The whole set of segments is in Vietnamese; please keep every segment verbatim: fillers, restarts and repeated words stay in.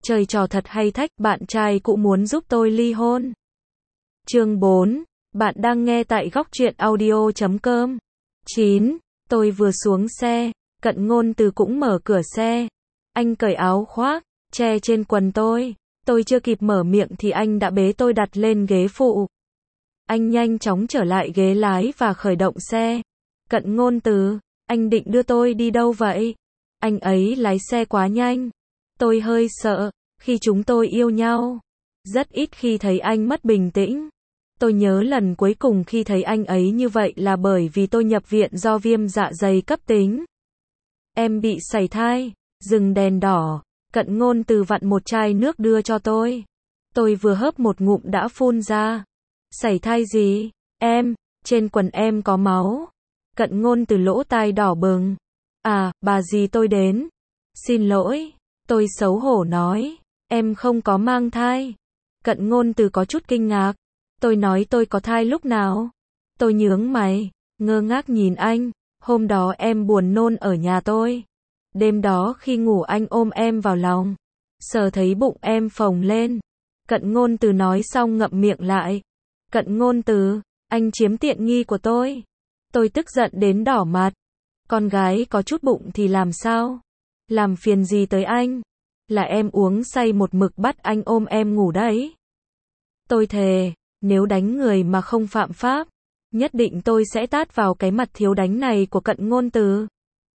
Chơi trò thật hay thách, bạn trai cũ muốn giúp tôi ly hôn. Chương bốn. Bạn đang nghe tại góc truyện audio chấm com. chín. Tôi vừa xuống xe, Cận Ngôn Từ cũng mở cửa xe. Anh cởi áo khoác, che trên quần tôi. Tôi chưa kịp mở miệng thì anh đã bế tôi đặt lên ghế phụ. Anh nhanh chóng trở lại ghế lái và khởi động xe. Cận Ngôn Từ, anh định đưa tôi đi đâu vậy? Anh ấy lái xe quá nhanh. Tôi hơi sợ, khi chúng tôi yêu nhau. Rất ít khi thấy anh mất bình tĩnh. Tôi nhớ lần cuối cùng khi thấy anh ấy như vậy là bởi vì tôi nhập viện do viêm dạ dày cấp tính. Em bị sảy thai. Dừng đèn đỏ, Cận Ngôn Từ vặn một chai nước đưa cho tôi. Tôi vừa hớp một ngụm đã phun ra. Sảy thai gì? Em, trên quần em có máu. Cận Ngôn Từ lỗ tai đỏ bừng. À, bà dì tôi đến. Xin lỗi. Tôi xấu hổ nói. Em không có mang thai. Cận Ngôn Từ có chút kinh ngạc. Tôi nói tôi có thai lúc nào? Tôi nhướng mày, ngơ ngác nhìn anh. Hôm đó em buồn nôn ở nhà tôi. Đêm đó khi ngủ anh ôm em vào lòng. Sờ thấy bụng em phồng lên. Cận Ngôn Từ nói xong ngậm miệng lại. Cận Ngôn Từ, anh chiếm tiện nghi của tôi. Tôi tức giận đến đỏ mặt. Con gái có chút bụng thì làm sao? Làm phiền gì tới anh? Là em uống say một mực bắt anh ôm em ngủ đấy. Tôi thề, nếu đánh người mà không phạm pháp, nhất định tôi sẽ tát vào cái mặt thiếu đánh này của Cận Ngôn Từ.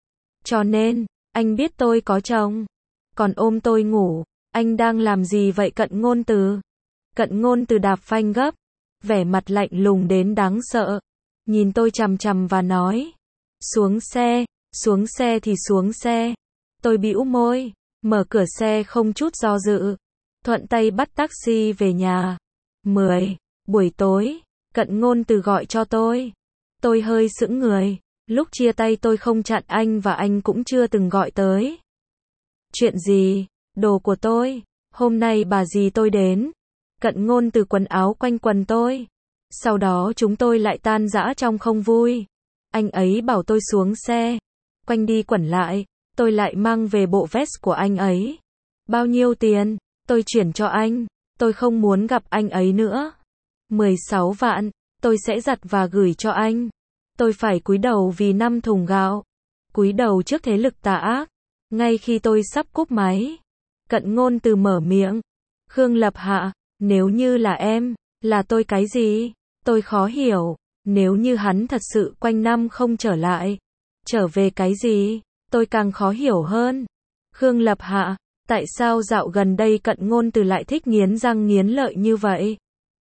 Cho nên, anh biết tôi có chồng, còn ôm tôi ngủ, anh đang làm gì vậy Cận Ngôn Từ? Cận Ngôn Từ đạp phanh gấp, vẻ mặt lạnh lùng đến đáng sợ, nhìn tôi chằm chằm và nói, xuống xe, xuống xe thì xuống xe. Tôi bĩu môi, mở cửa xe không chút do dự, thuận tay bắt taxi về nhà. mười. Buổi tối, Cận Ngôn Từ gọi cho tôi. Tôi hơi sững người, lúc chia tay tôi không chặn anh và anh cũng chưa từng gọi tới. Chuyện gì? Đồ của tôi. Hôm nay bà dì tôi đến. Cận Ngôn Từ quần áo quanh quần tôi. Sau đó chúng tôi lại tan rã trong không vui. Anh ấy bảo tôi xuống xe. Quanh đi quẩn lại, tôi lại mang về bộ vest của anh ấy. Bao nhiêu tiền? Tôi chuyển cho anh. Tôi không muốn gặp anh ấy nữa. mười sáu vạn, tôi sẽ giặt và gửi cho anh. Tôi phải cúi đầu vì năm thùng gạo. Cúi đầu trước thế lực tà ác. Ngay khi tôi sắp cúp máy, Cận Ngôn Từ mở miệng. Khương Lập Hạ, nếu như là em, là tôi cái gì? Tôi khó hiểu. Nếu như hắn thật sự quanh năm không trở lại, trở về cái gì? Tôi càng khó hiểu hơn. Khương Lập Hạ, tại sao dạo gần đây Cận Ngôn Từ lại thích nghiến răng nghiến lợi như vậy?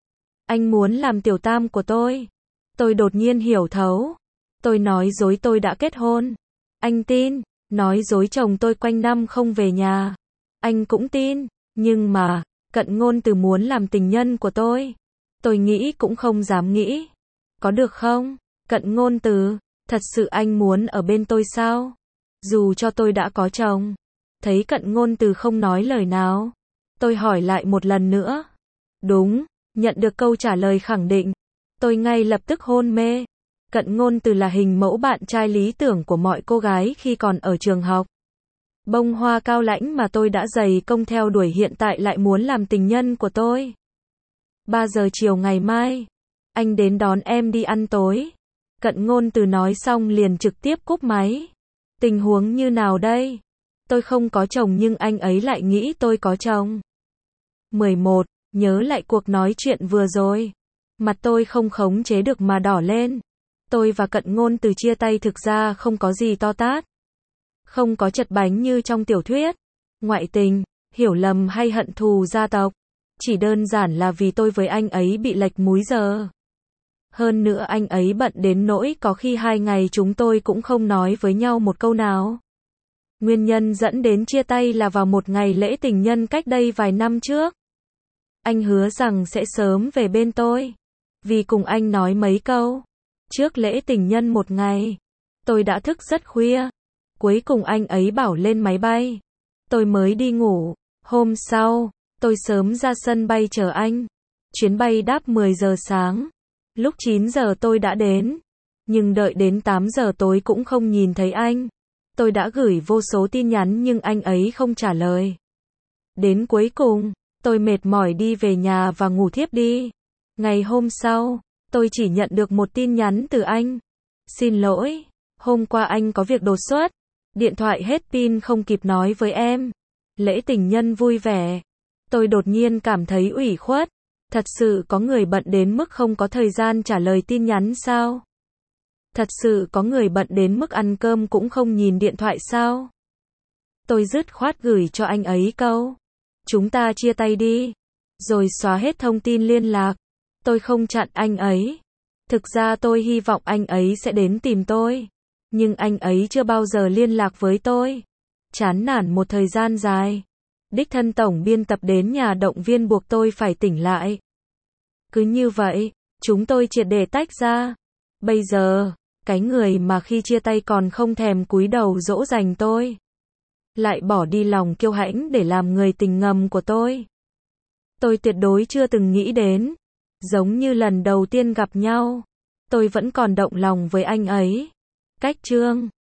Anh muốn làm tiểu tam của tôi. Tôi đột nhiên hiểu thấu. Tôi nói dối tôi đã kết hôn. Anh tin. Nói dối chồng tôi quanh năm không về nhà. Anh cũng tin. Nhưng mà, Cận Ngôn Từ muốn làm tình nhân của tôi. Tôi nghĩ cũng không dám nghĩ. Có được không? Cận Ngôn Từ, thật sự anh muốn ở bên tôi sao? Dù cho tôi đã có chồng. Thấy Cận Ngôn Từ không nói lời nào. Tôi hỏi lại một lần nữa. Đúng. Nhận được câu trả lời khẳng định, tôi ngay lập tức hôn mê. Cận Ngôn Từ là hình mẫu bạn trai lý tưởng của mọi cô gái khi còn ở trường học. Bông hoa cao lãnh mà tôi đã dày công theo đuổi hiện tại lại muốn làm tình nhân của tôi. ba giờ chiều ngày mai, anh đến đón em đi ăn tối. Cận Ngôn Từ nói xong liền trực tiếp cúp máy. Tình huống như nào đây? Tôi không có chồng nhưng anh ấy lại nghĩ tôi có chồng. mười một. Nhớ lại cuộc nói chuyện vừa rồi. Mặt tôi không khống chế được mà đỏ lên. Tôi và Cận Ngôn Từ chia tay thực ra không có gì to tát. Không có chật bánh như trong tiểu thuyết. Ngoại tình, hiểu lầm hay hận thù gia tộc. Chỉ đơn giản là vì tôi với anh ấy bị lệch múi giờ. Hơn nữa anh ấy bận đến nỗi có khi hai ngày chúng tôi cũng không nói với nhau một câu nào. Nguyên nhân dẫn đến chia tay là vào một ngày lễ tình nhân cách đây vài năm trước. Anh hứa rằng sẽ sớm về bên tôi. Vì cùng anh nói mấy câu. Trước lễ tình nhân một ngày. Tôi đã thức rất khuya. Cuối cùng anh ấy bảo lên máy bay. Tôi mới đi ngủ. Hôm sau, tôi sớm ra sân bay chờ anh. Chuyến bay đáp mười giờ sáng. Lúc chín giờ tôi đã đến. Nhưng đợi đến tám giờ tối cũng không nhìn thấy anh. Tôi đã gửi vô số tin nhắn nhưng anh ấy không trả lời. Đến cuối cùng, tôi mệt mỏi đi về nhà và ngủ thiếp đi. Ngày hôm sau, tôi chỉ nhận được một tin nhắn từ anh. Xin lỗi, hôm qua anh có việc đột xuất. Điện thoại hết pin không kịp nói với em. Lễ tình nhân vui vẻ. Tôi đột nhiên cảm thấy ủy khuất. Thật sự có người bận đến mức không có thời gian trả lời tin nhắn sao? Thật sự có người bận đến mức ăn cơm cũng không nhìn điện thoại sao? Tôi dứt khoát gửi cho anh ấy câu: chúng ta chia tay đi. Rồi xóa hết thông tin liên lạc. Tôi không chặn anh ấy. Thực ra tôi hy vọng anh ấy sẽ đến tìm tôi. Nhưng anh ấy chưa bao giờ liên lạc với tôi. Chán nản một thời gian dài. Đích thân tổng biên tập đến nhà động viên buộc tôi phải tỉnh lại. Cứ như vậy, chúng tôi triệt để tách ra. Bây giờ, cái người mà khi chia tay còn không thèm cúi đầu dỗ dành tôi, lại bỏ đi lòng kiêu hãnh để làm người tình ngầm của tôi. Tôi tuyệt đối chưa từng nghĩ đến. Giống như lần đầu tiên gặp nhau, tôi vẫn còn động lòng với anh ấy. Cách chương